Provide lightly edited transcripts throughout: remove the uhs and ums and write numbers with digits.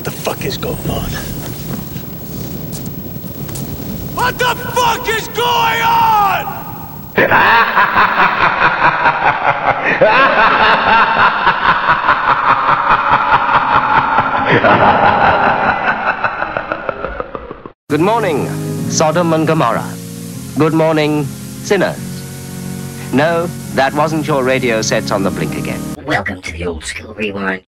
what the fuck is going on. What the fuck is going on? Good morning, Sodom and Gomorrah. Good morning, sinners. No, that wasn't your radio sets on the blink again. Welcome to the Old School Rewind.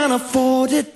can't afford it.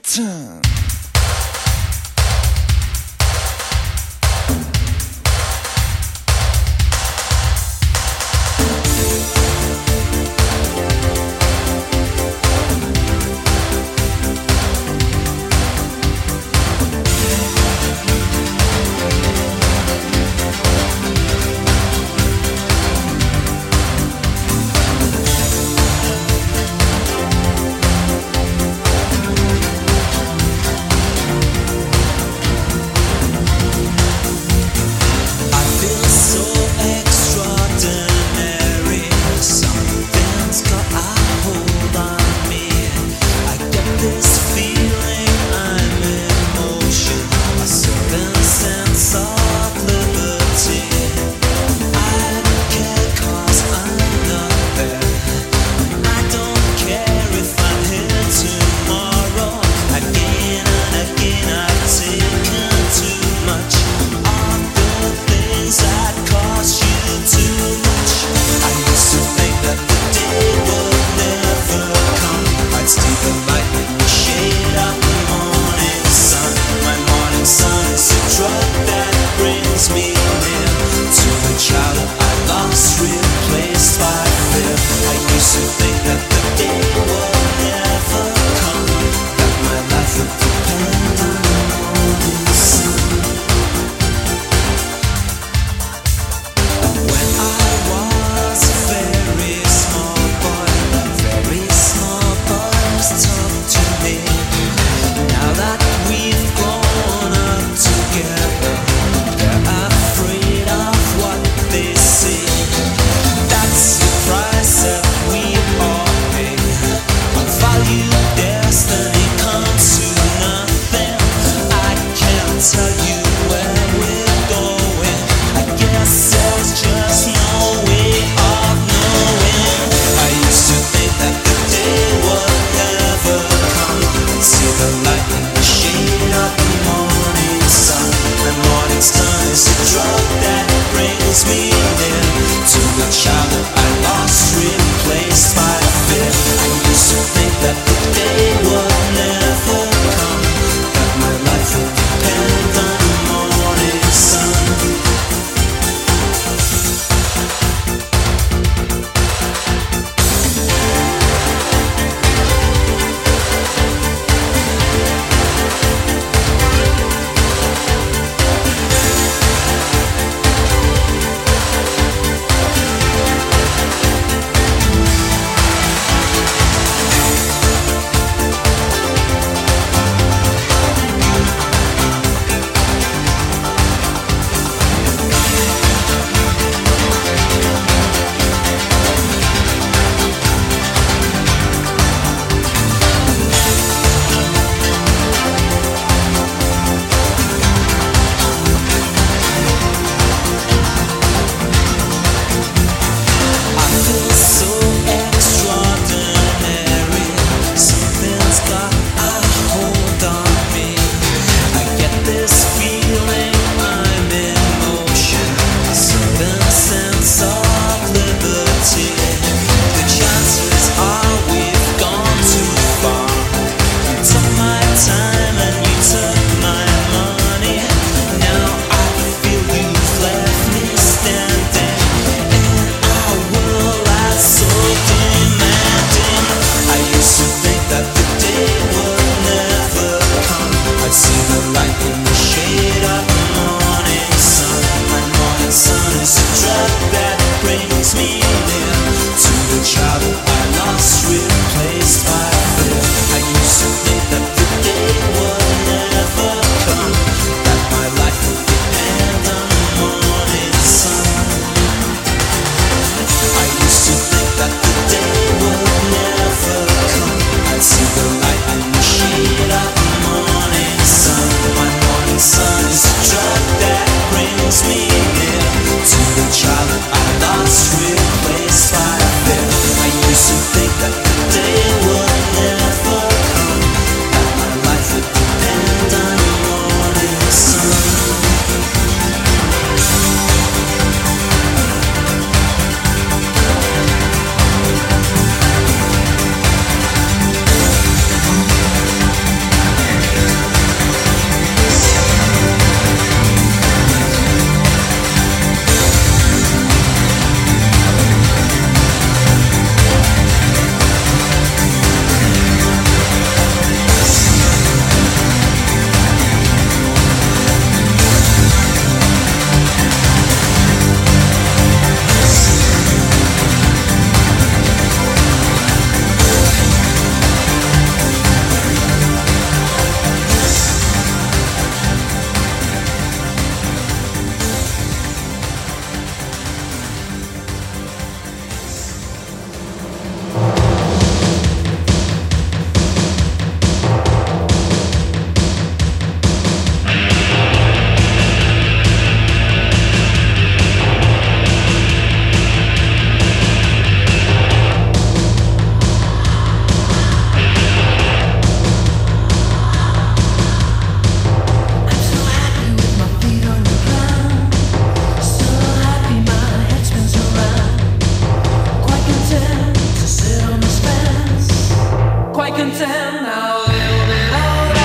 quite content now, little bit older.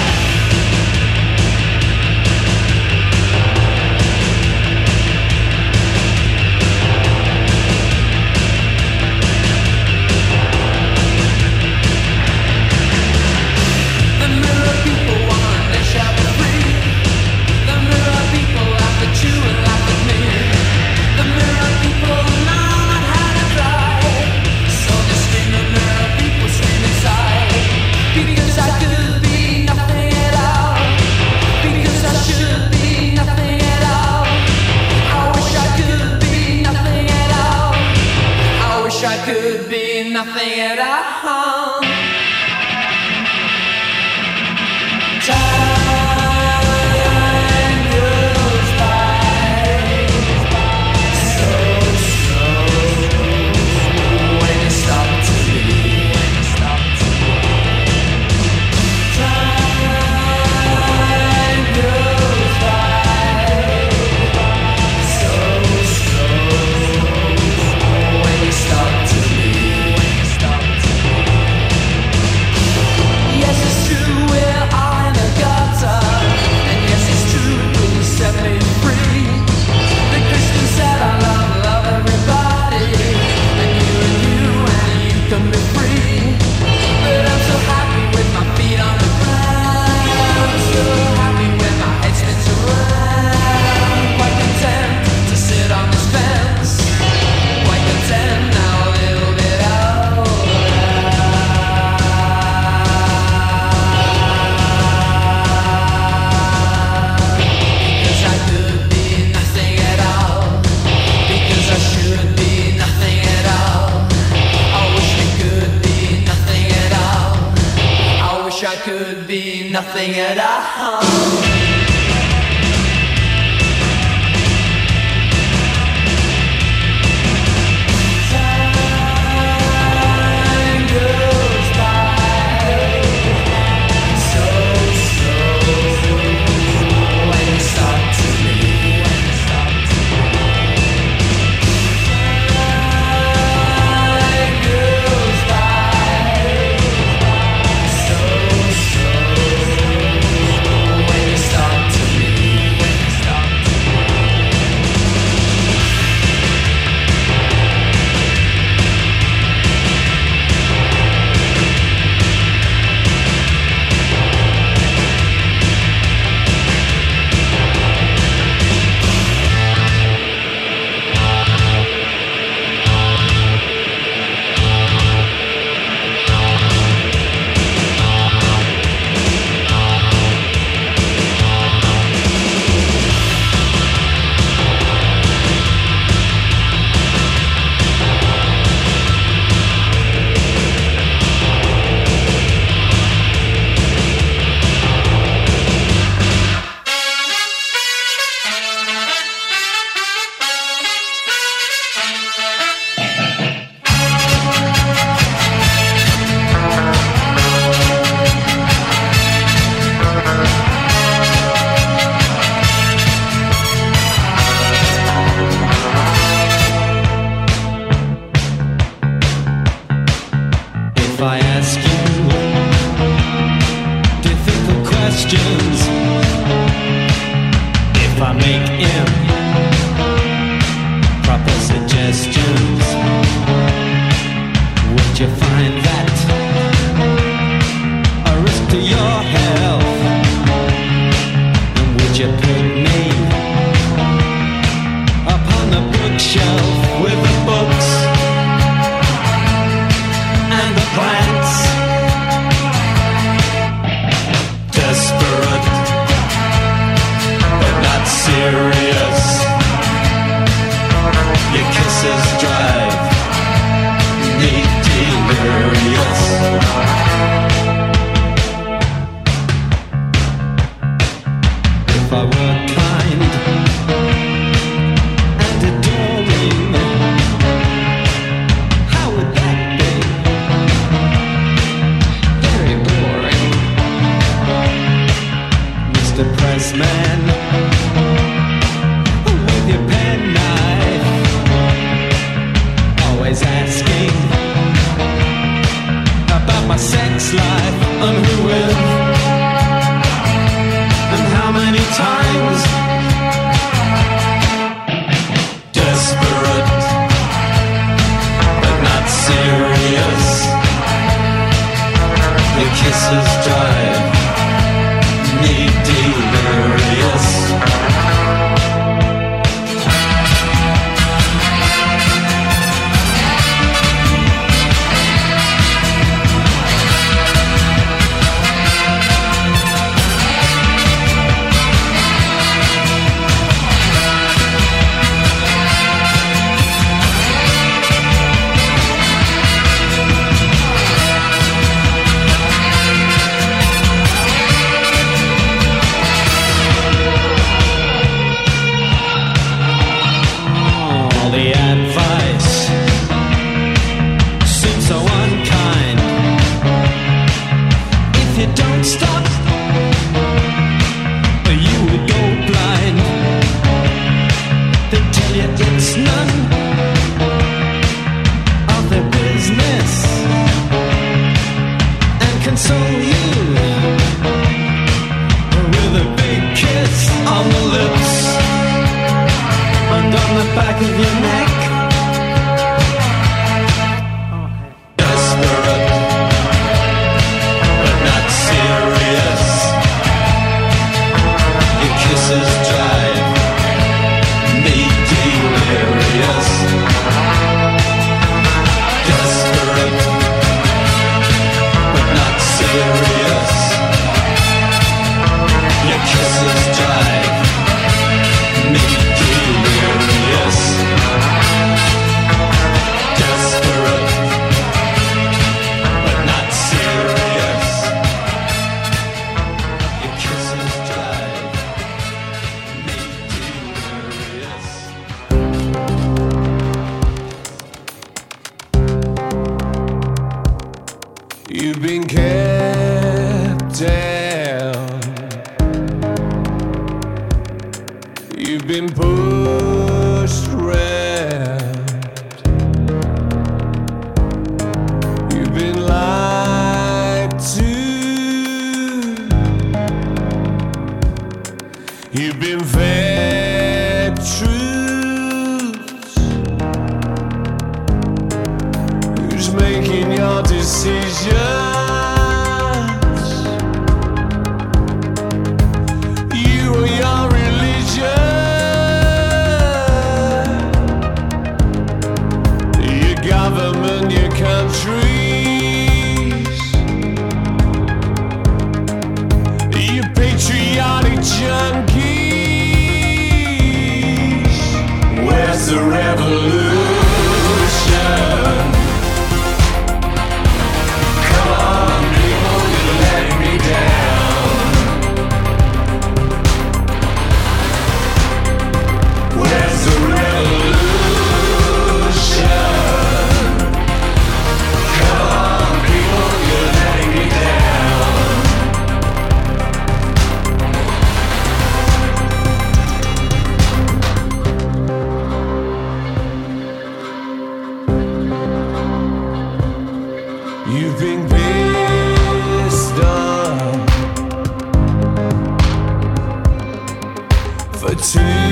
The mirror people want to shout for free. The mirror people laugh at you and laugh at me. The mirror people know not how to cry, so they scream. The mirror people scream inside, because I could be nothing at all, because I should be nothing at all. I wish I could be nothing at all. I wish I could be nothing at all. Time goes by so slow when you stop to be. Time goes by so slow when you stop to be. Yes, it's true, we're all in a gutter, and yes, it's true, please set me free. The Christian said I love everybody, and you can be free. But I'm so happy with my feet on the ground, I'm so happy when my head spins around. Quite content to sit on this fence, quite content now a little bit older. Because I could be nothing at all, because I should be nothing at all. I wish I could be nothing at all. I wish I could be nothing at all. Time goes by so slow when you start to leave. Time goes by so slow when you start to leave. If I ask you difficult questions, if I make improper suggestions, would you find that a risk to your health? And would you put me upon the bookshelf with the books and the plants? Desperate, but not serious. Your kisses drive me delirious. If I were kisses drive me delirious. You've been kept down. You've been pushed round. You've been lied to. You've been fed truths. Who's making your decisions? You or your religion? Your government, your countries? You patriotic junkies? Where's the revolution? Come on, people, you're letting me down. Where's the revolution? Come on, people, you're letting me down. You've been pissed off for too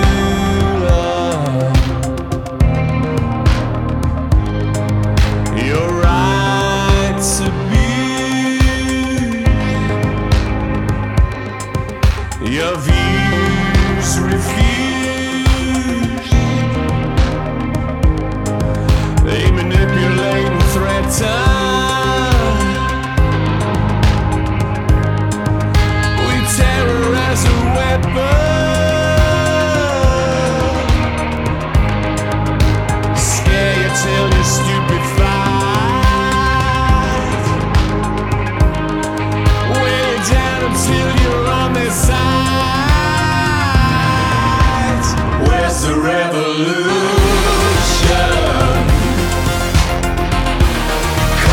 long. Your right to be, your views refused. They manipulate and threaten. We terror as a weapon. Scare you till you're stupefied. Weigh you down until you're on their side. Where's the revolution?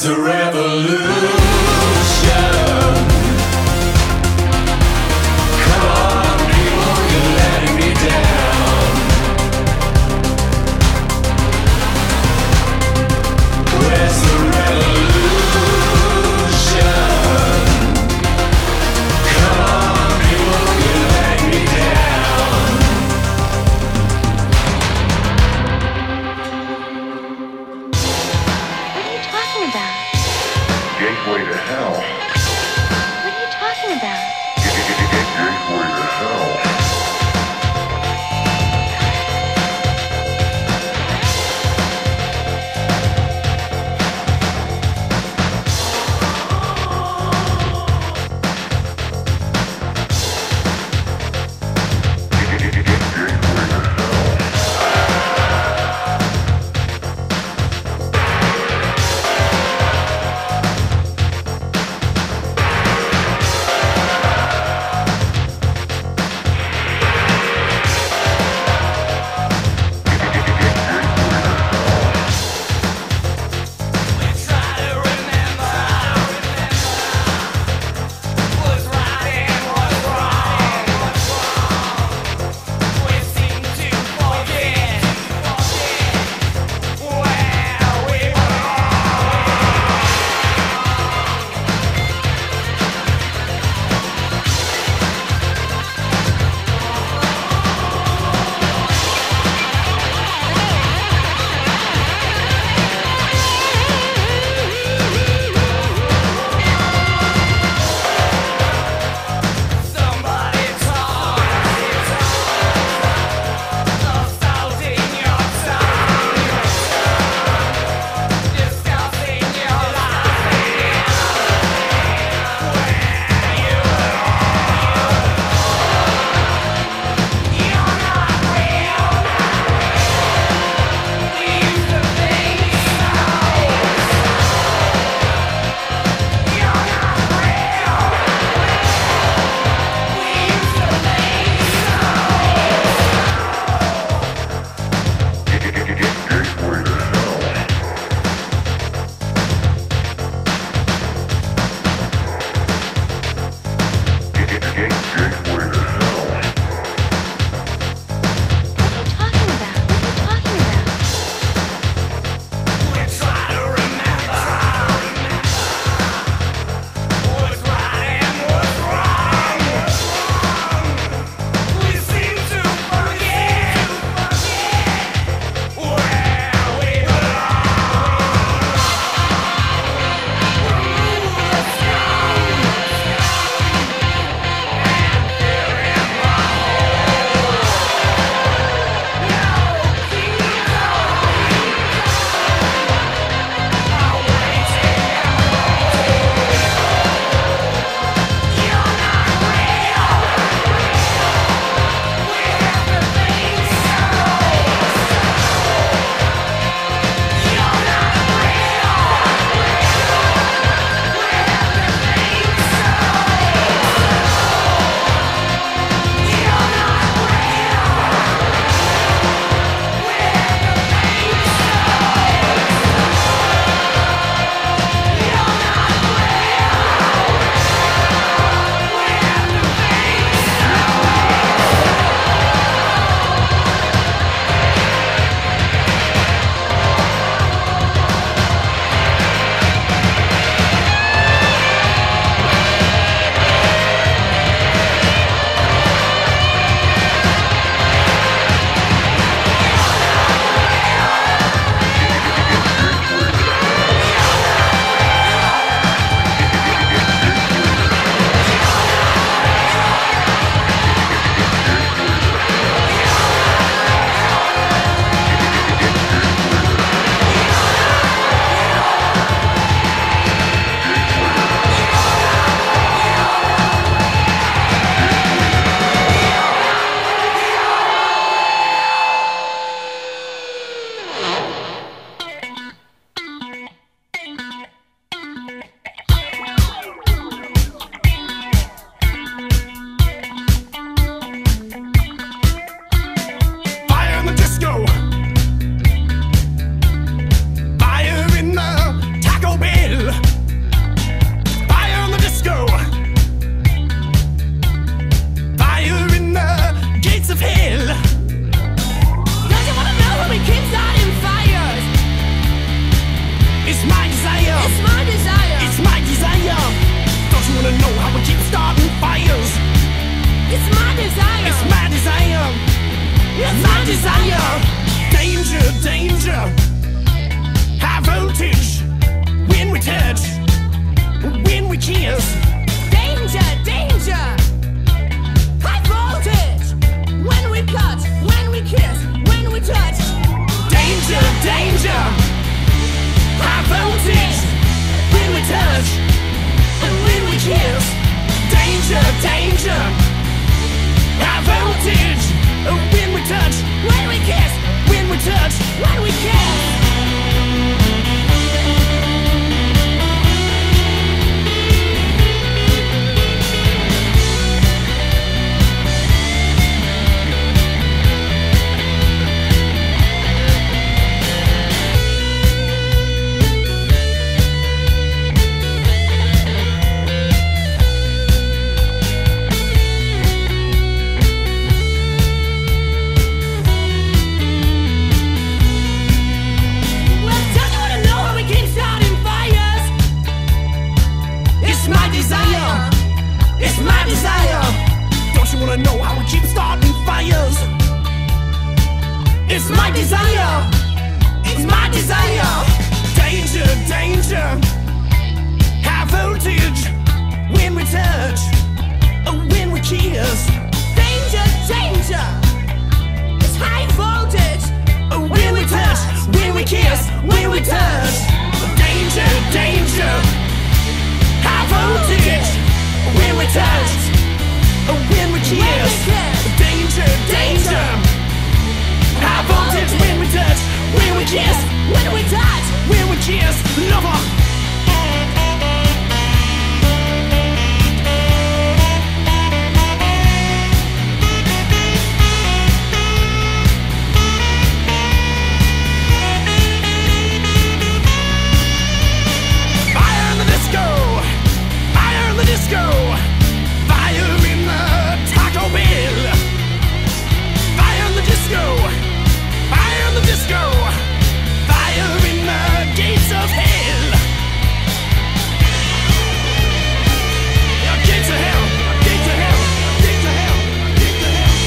Where's the revolution? Come on, people, you're letting me down. Where's the revolution? Come on, people, you're letting me down. What are you talking about? It's my desire. Danger, danger. High voltage. When we touch, when we kiss. Danger, danger. High voltage. When we cut, when we kiss, when we touch. Danger, danger. High voltage. When we touch, and when we kiss. Danger, danger. High voltage. When we touch, when we kiss, when we touch, when we kiss. It's my desire. Don't you wanna know how we keep starting fires? It's my desire. It's my desire. Danger, danger. High voltage. When we touch, when we kiss. Danger, danger. It's high voltage. When we touch, when we kiss, when we touch. Danger, danger. High voltage. When we touch, when we kiss. Danger, danger. High voltage. When we touch, when we kiss. When we touch, when we kiss. Lover. Disco, fire in the Taco Bell. Fire in the disco, fire in the disco, fire in the gates of hell. Gates of hell, gates of hell, gates of hell, gates of hell,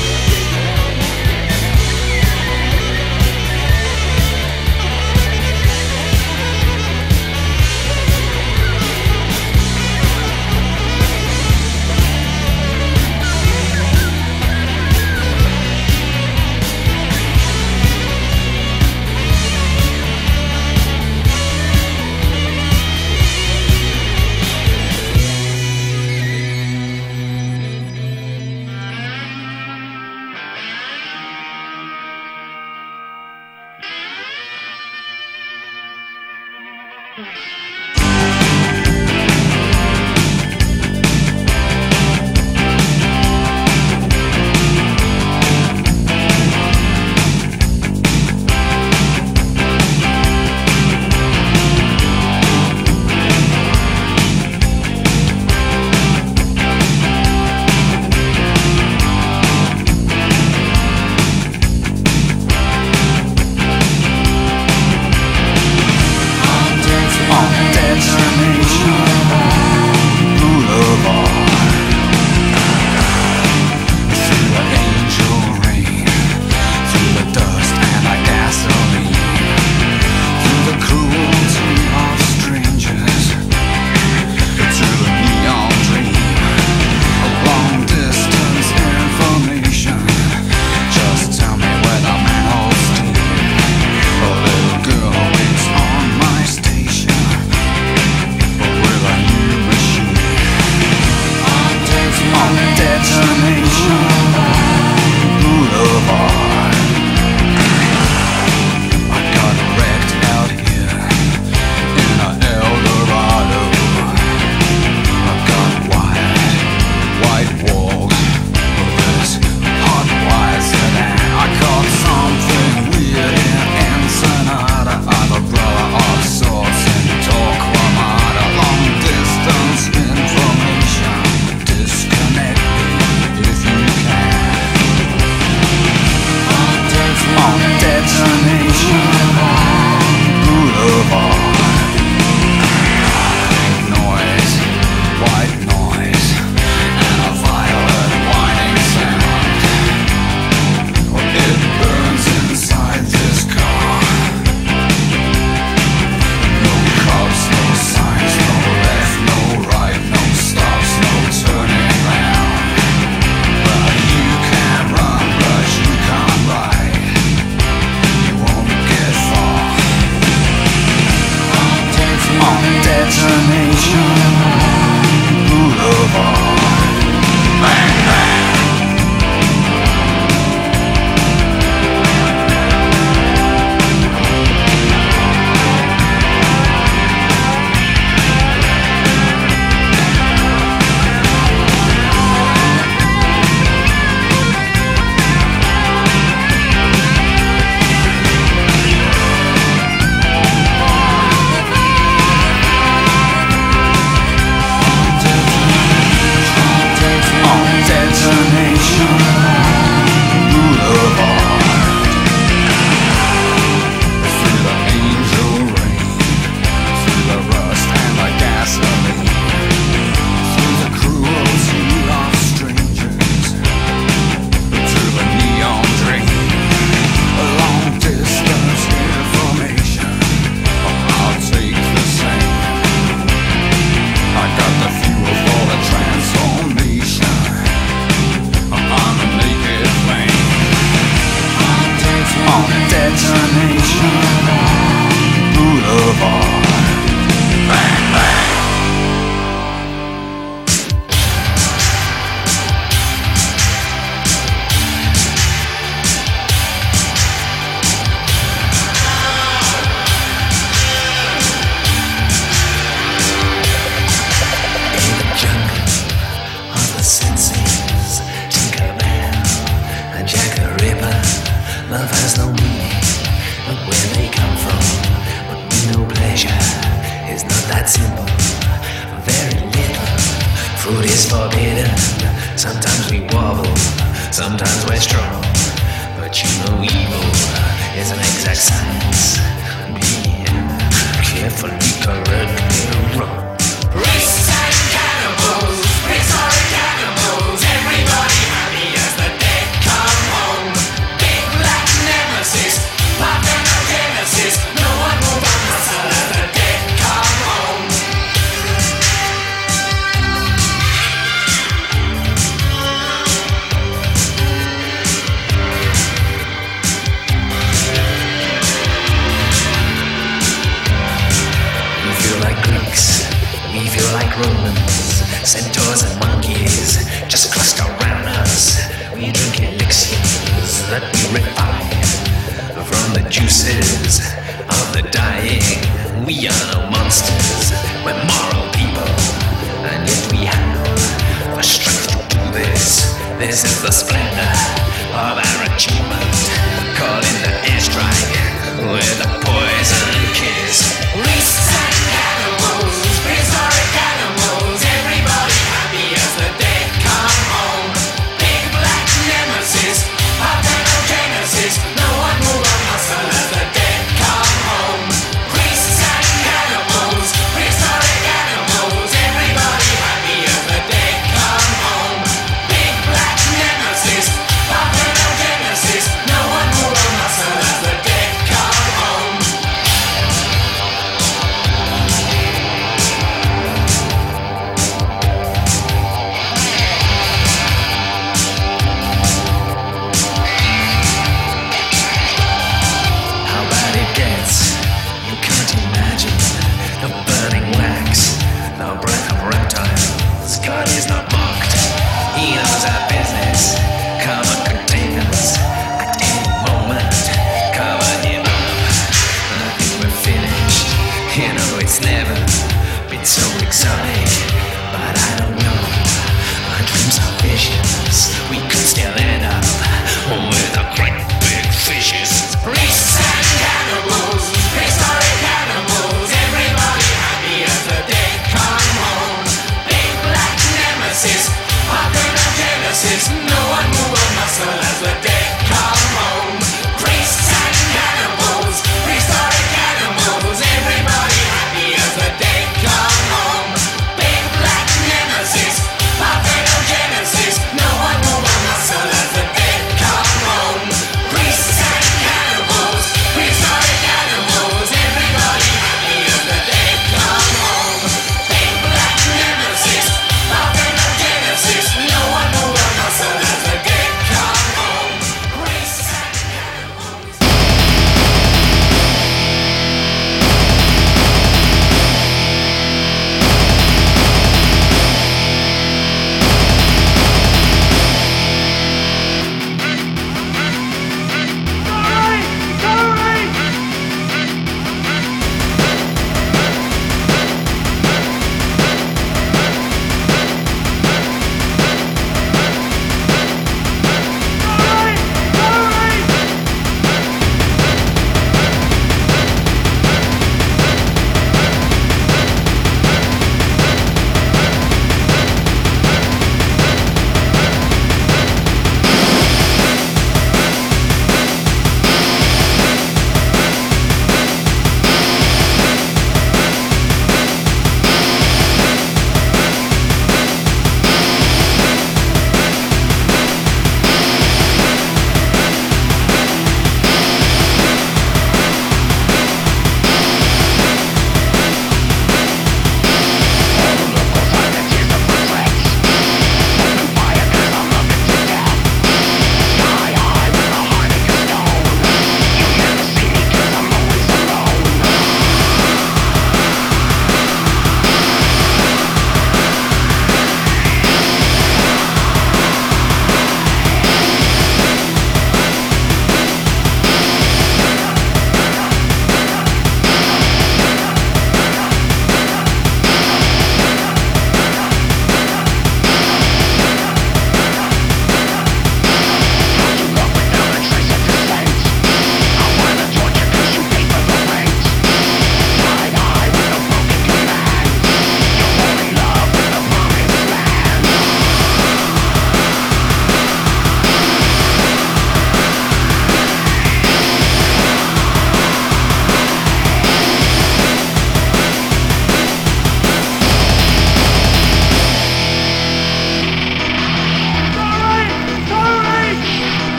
Genesis, Parthenogenesis.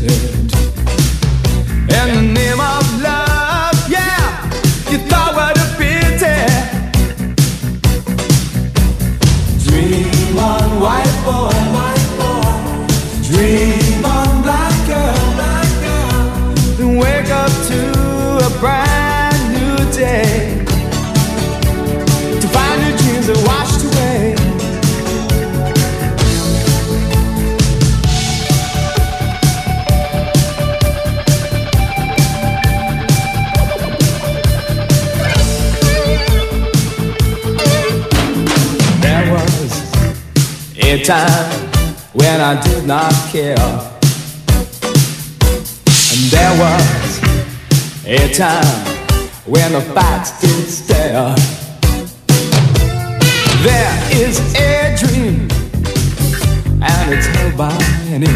it. In the name of love, yeah, you thought what a pity. Dream on, white boy, dream on, black girl, then wake up to a brand new day, to find your dreams are washed away. There was a time when I did not care, and there was a time when the facts did stare. There is a dream, and it's held by any.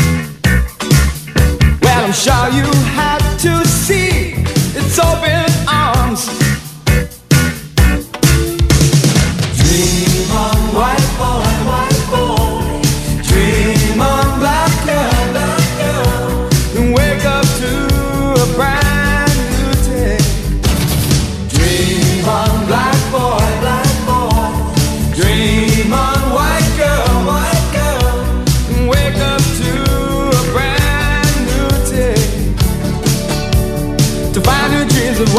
Well, I'm sure you have to see its open arms. Dream on, white boy, dream on, black girl, and wake up to a brand new day. Dream on, black boy, dream on, white girl, and wake up to a brand new day, to find your dreams of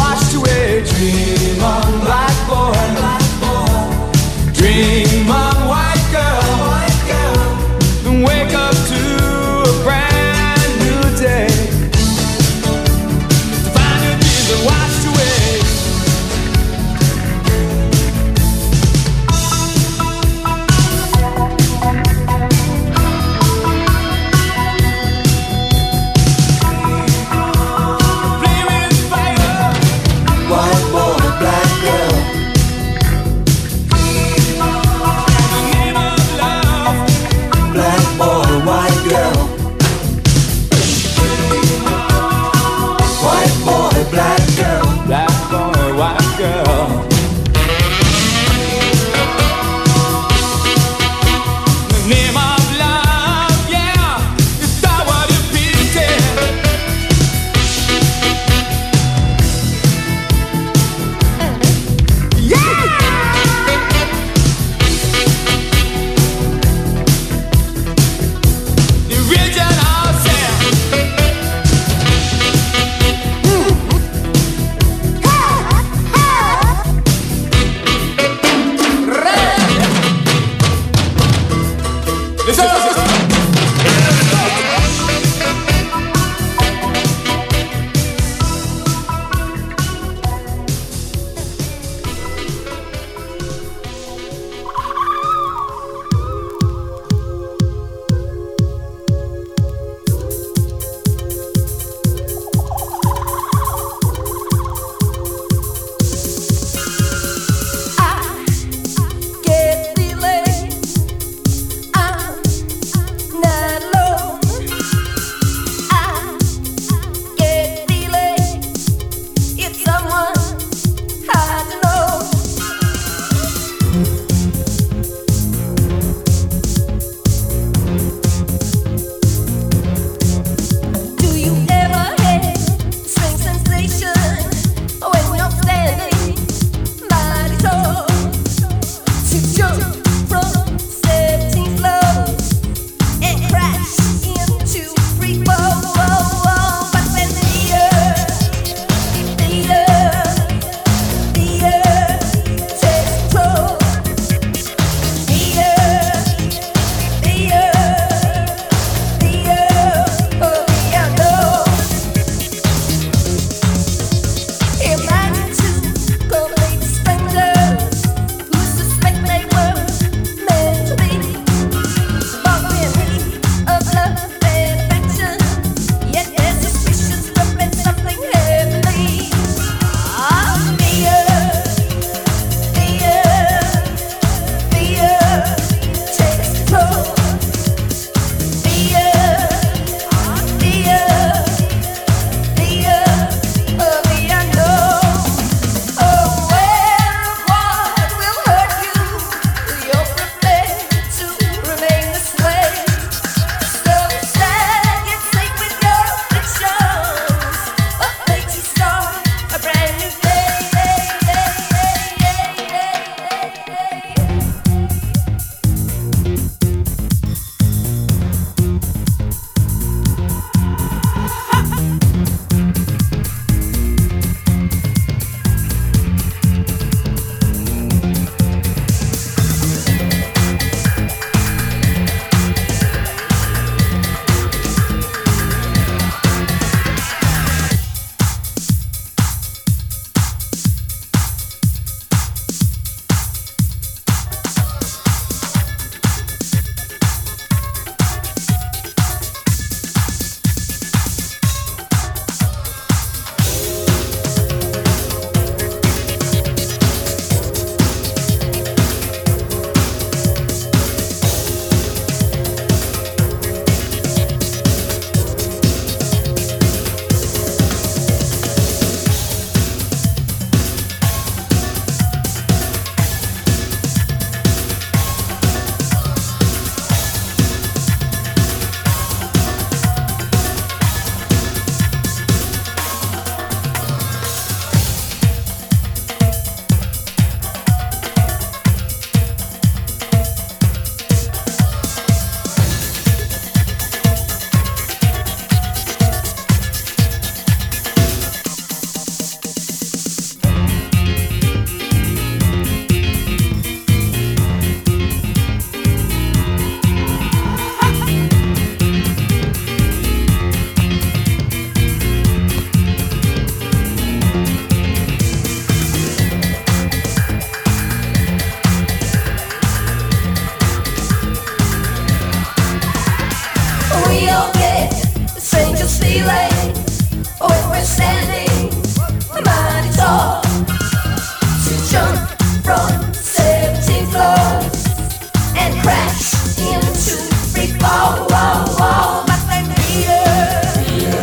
feeling when we're standing mighty tall. To jump from 17 floors and crash into free fall. My friend Peter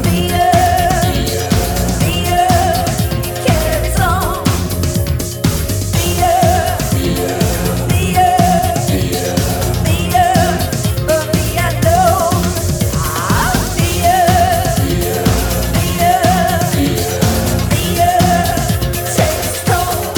carries on. Peter of the unknown. Takes toll.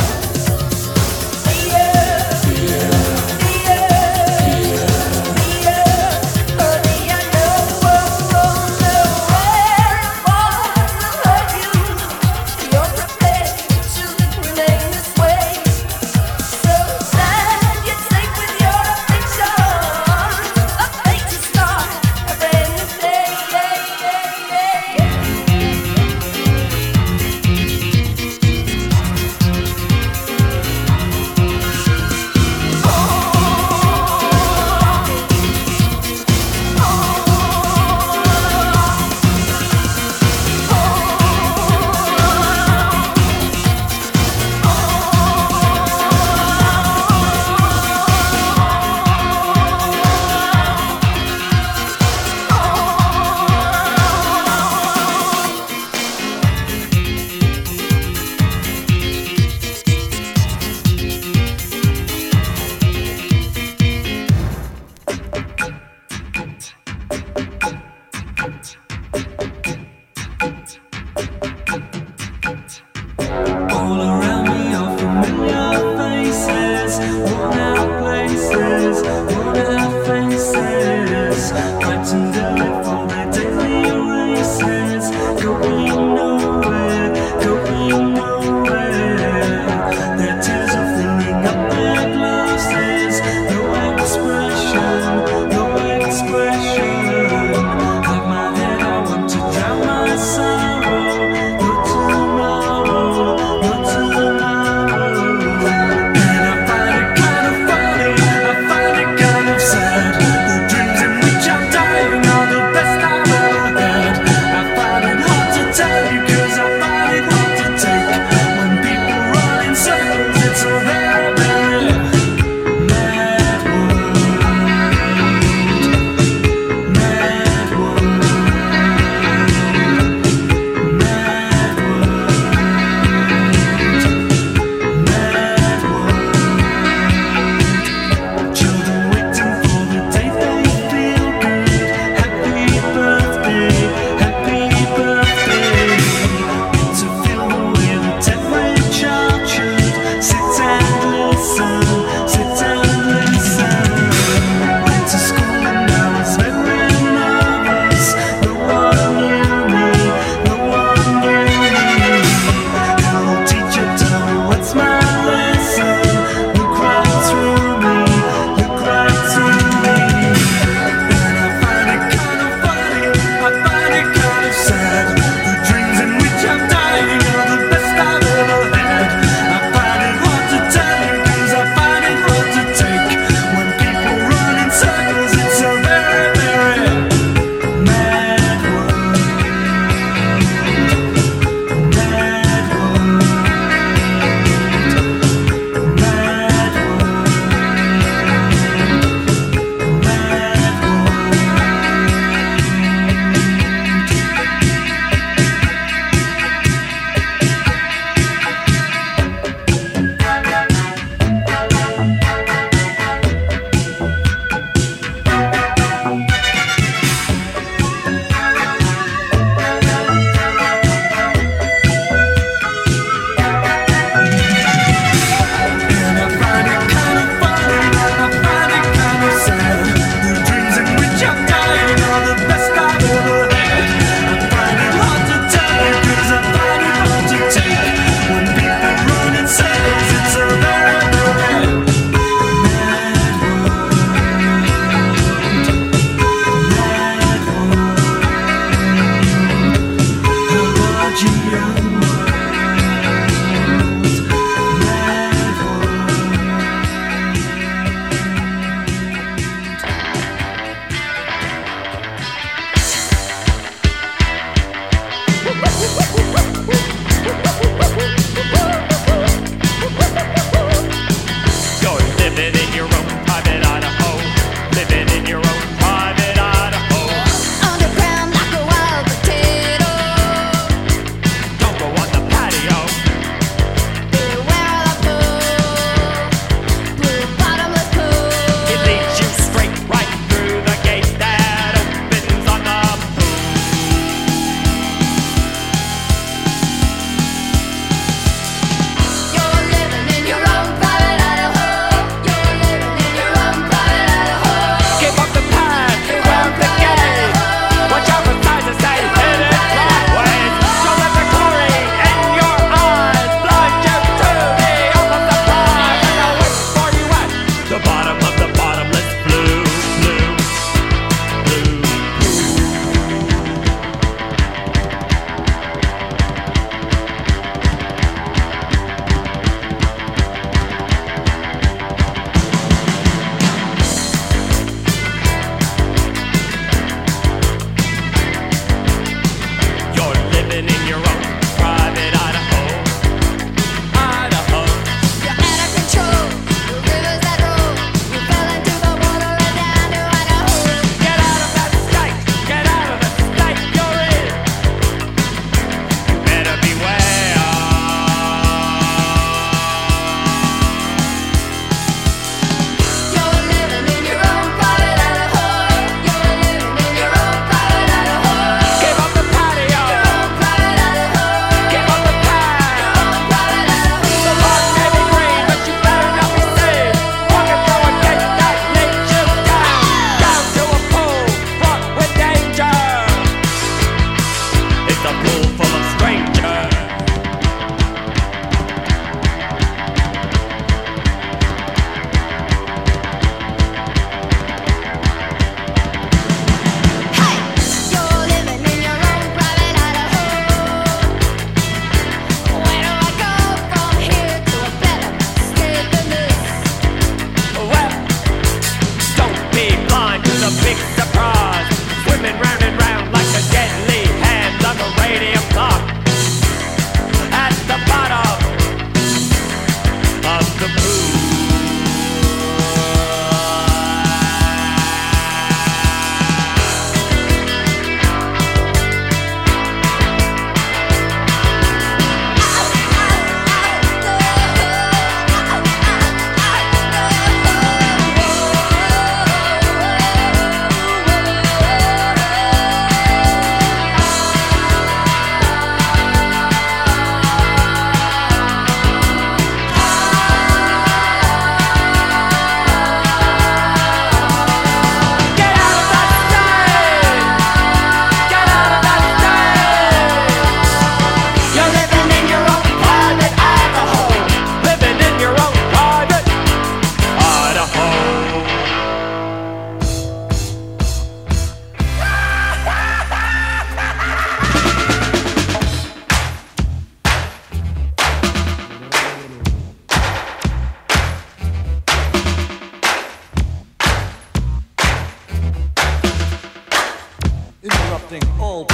All around me are familiar faces, worn out places, worn out faces, fighting to live for their daily races, going nowhere, going nowhere. Their tears are filling up their glasses, no expression, no expression. Like my head, I want to drown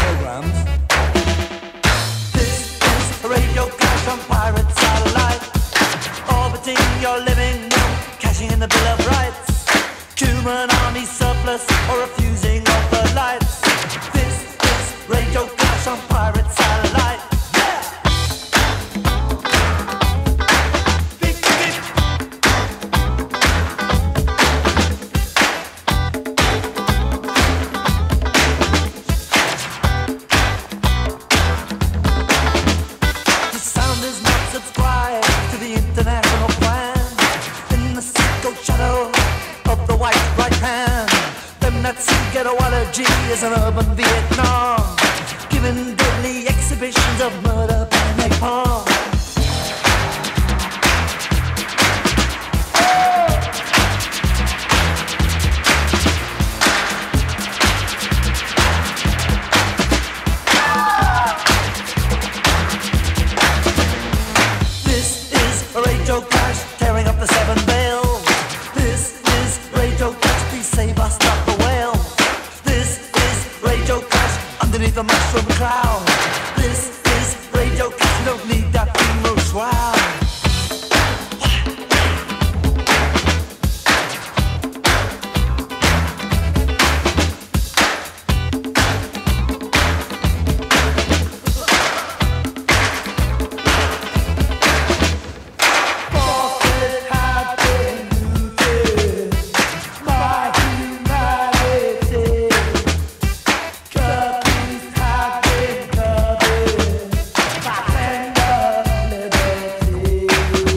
programs. This is a radio clash on pirate satellite, orbiting your living room, cashing in the Bill of Rights. Human army surplus or refusing of the lights. This is radio clash on pirate satellite. Beep, beep. The sound is not subscribed to the international plan. In the secret shadow of the white right hand, them that see ghettoology is an urban Vietnam, giving deadly exhibitions of murder by napalm. This is a radio clash tearing up the seven veils. This is radio clash, please save us, stop the whale. This is radio clash underneath the mushroom cloud. This is radio clash, you don't need that funeral shroud. Forfeit had been looted by humanity. Curtains had been covered by tender liberty.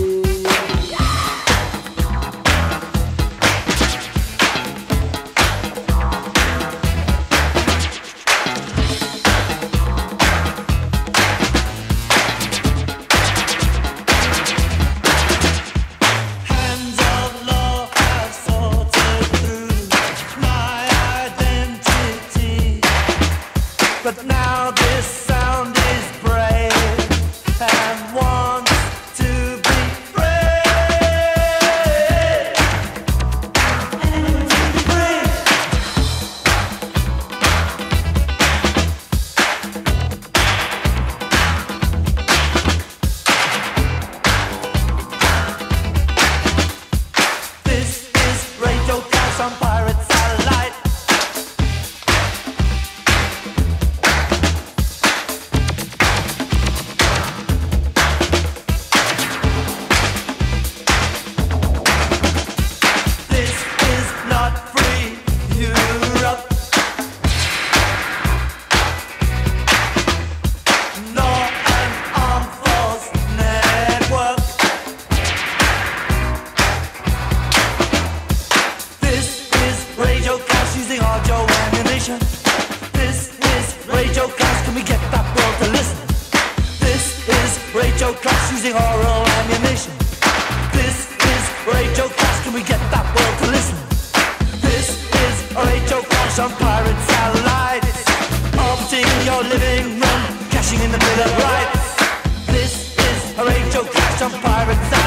Hands of law have sorted through my identity, but now this sound is brave and wants to be free. This is radio clash on pirate satellite. This is not free Europe, nor an armed force network. This is radio clash using audio ammunition. This is radio clash, can we get that world to listen? This is radio clash using oral ammunition. This is radio clash, can we get that world to listen? This is a radio clash on pirate satellites, orbiting your living room, cashing in the Bill of Rights. This is a radio clash on pirate satellites.